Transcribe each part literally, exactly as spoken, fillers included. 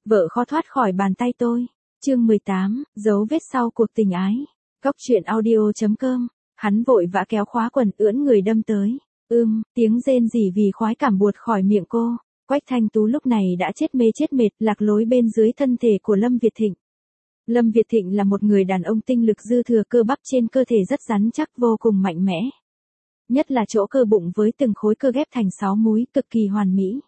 Vợ khó thoát khỏi bàn tay tôi. Chương mười tám, dấu vết sau cuộc tình ái. Cóc truyện audio chấm com. Hắn vội vã kéo khóa quần, ưỡn người đâm tới. Ưm, tiếng rên rỉ vì khoái cảm buột khỏi miệng cô. Quách Thanh Tú lúc này đã chết mê chết mệt, lạc lối bên dưới thân thể của Lâm Việt Thịnh. Lâm Việt Thịnh là một người đàn ông tinh lực dư thừa, cơ bắp trên cơ thể rất rắn chắc, vô cùng mạnh mẽ. Nhất là chỗ cơ bụng với từng khối cơ ghép thành sáu múi, cực kỳ hoàn mỹ.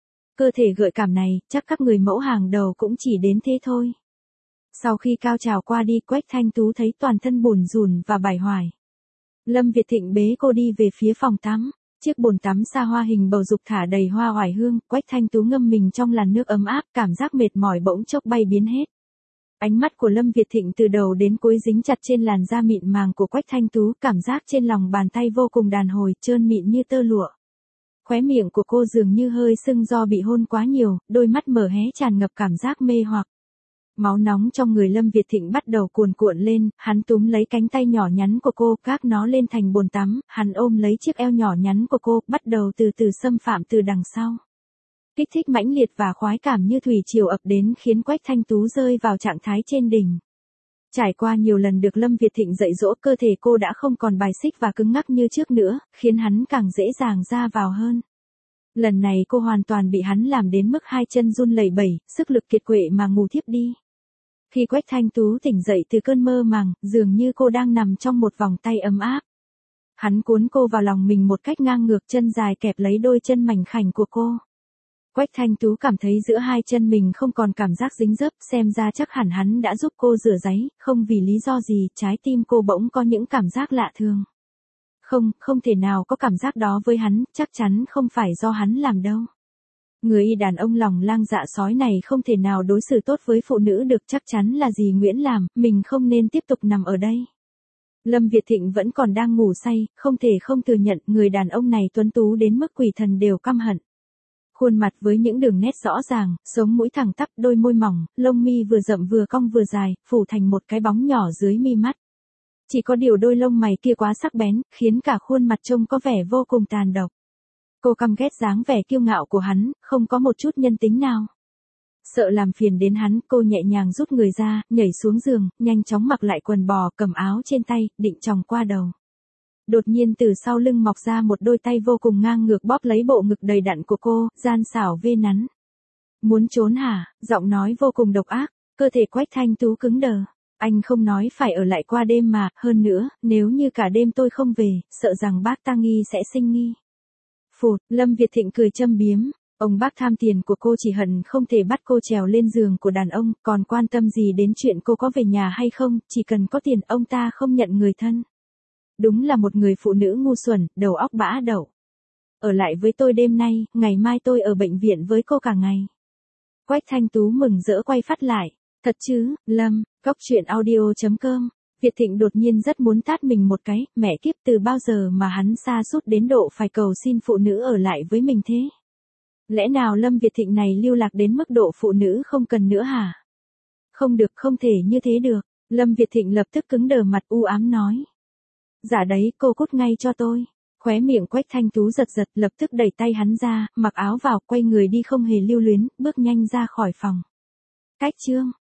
Cơ thể gợi cảm này, chắc các người mẫu hàng đầu cũng chỉ đến thế thôi. Sau khi cao trào qua đi, Quách Thanh Tú thấy toàn thân bủn rủn và bải hoài. Lâm Việt Thịnh bế cô đi về phía phòng tắm. Chiếc bồn tắm xa hoa hình bầu dục thả đầy hoa oải hương, Quách Thanh Tú ngâm mình trong làn nước ấm áp, cảm giác mệt mỏi bỗng chốc bay biến hết. Ánh mắt của Lâm Việt Thịnh từ đầu đến cuối dính chặt trên làn da mịn màng của Quách Thanh Tú, cảm giác trên lòng bàn tay vô cùng đàn hồi, trơn mịn như tơ lụa. Khóe miệng của cô dường như hơi sưng do bị hôn quá nhiều, đôi mắt mở hé tràn ngập cảm giác mê hoặc. Máu nóng trong người Lâm Việt Thịnh bắt đầu cuồn cuộn lên, hắn túm lấy cánh tay nhỏ nhắn của cô, gác nó lên thành bồn tắm, hắn ôm lấy chiếc eo nhỏ nhắn của cô, bắt đầu từ từ xâm phạm từ đằng sau. Kích thích mãnh liệt và khoái cảm như thủy triều ập đến khiến Quách Thanh Tú rơi vào trạng thái trên đỉnh. Trải qua nhiều lần được Lâm Việt Thịnh dạy dỗ, cơ thể cô đã không còn bài xích và cứng ngắc như trước nữa, khiến hắn càng dễ dàng ra vào hơn. Lần này cô hoàn toàn bị hắn làm đến mức hai chân run lẩy bẩy, sức lực kiệt quệ mà ngủ thiếp đi. Khi Quách Thanh Tú tỉnh dậy từ cơn mơ màng, dường như cô đang nằm trong một vòng tay ấm áp. Hắn cuốn cô vào lòng mình một cách ngang ngược, chân dài kẹp lấy đôi chân mảnh khảnh của cô. Quách Thanh Tú cảm thấy giữa hai chân mình không còn cảm giác dính dấp, xem ra chắc hẳn hắn đã giúp cô rửa ráy, không vì lý do gì, trái tim cô bỗng có những cảm giác lạ thường. Không, không thể nào có cảm giác đó với hắn, chắc chắn không phải do hắn làm đâu. Người đàn ông lòng lang dạ sói này không thể nào đối xử tốt với phụ nữ được, chắc chắn là gì Nguyễn làm, mình không nên tiếp tục nằm ở đây. Lâm Việt Thịnh vẫn còn đang ngủ say, không thể không thừa nhận người đàn ông này tuấn tú đến mức quỷ thần đều căm hận. Khuôn mặt với những đường nét rõ ràng, sống mũi thẳng tắp, đôi môi mỏng, lông mi vừa rậm vừa cong vừa dài, phủ thành một cái bóng nhỏ dưới mi mắt. Chỉ có điều đôi lông mày kia quá sắc bén, khiến cả khuôn mặt trông có vẻ vô cùng tàn độc. Cô căm ghét dáng vẻ kiêu ngạo của hắn, không có một chút nhân tính nào. Sợ làm phiền đến hắn, cô nhẹ nhàng rút người ra, nhảy xuống giường, nhanh chóng mặc lại quần bò, cầm áo trên tay, định chòng qua đầu. Đột nhiên từ sau lưng mọc ra một đôi tay vô cùng ngang ngược bóp lấy bộ ngực đầy đặn của cô, gian xảo vê nắn. Muốn trốn hả? Giọng nói vô cùng độc ác, cơ thể Quách Thanh Tú cứng đờ. Anh không nói phải ở lại qua đêm mà, hơn nữa, nếu như cả đêm tôi không về, sợ rằng bác ta nghi sẽ sinh nghi. Phụt, Lâm Việt Thịnh cười châm biếm, ông bác tham tiền của cô chỉ hận không thể bắt cô trèo lên giường của đàn ông, còn quan tâm gì đến chuyện cô có về nhà hay không, chỉ cần có tiền ông ta không nhận người thân. Đúng là một người phụ nữ ngu xuẩn, đầu óc bã đậu. Ở lại với tôi đêm nay, ngày mai tôi ở bệnh viện với cô cả ngày. Quách Thanh Tú mừng rỡ quay phát lại. Thật chứ, Lâm, cóc truyện audio chấm com. Việt Thịnh đột nhiên rất muốn tát mình một cái, mẹ kiếp, từ bao giờ mà hắn sa sút đến độ phải cầu xin phụ nữ ở lại với mình thế? Lẽ nào Lâm Việt Thịnh này lưu lạc đến mức độ phụ nữ không cần nữa hả? Không được, không thể như thế được. Lâm Việt Thịnh lập tức cứng đờ mặt, u ám nói. Dạ đấy, cô cút ngay cho tôi. Khóe miệng Quách Thanh Tú giật giật, lập tức đẩy tay hắn ra, mặc áo vào, quay người đi không hề lưu luyến, bước nhanh ra khỏi phòng. Cách chương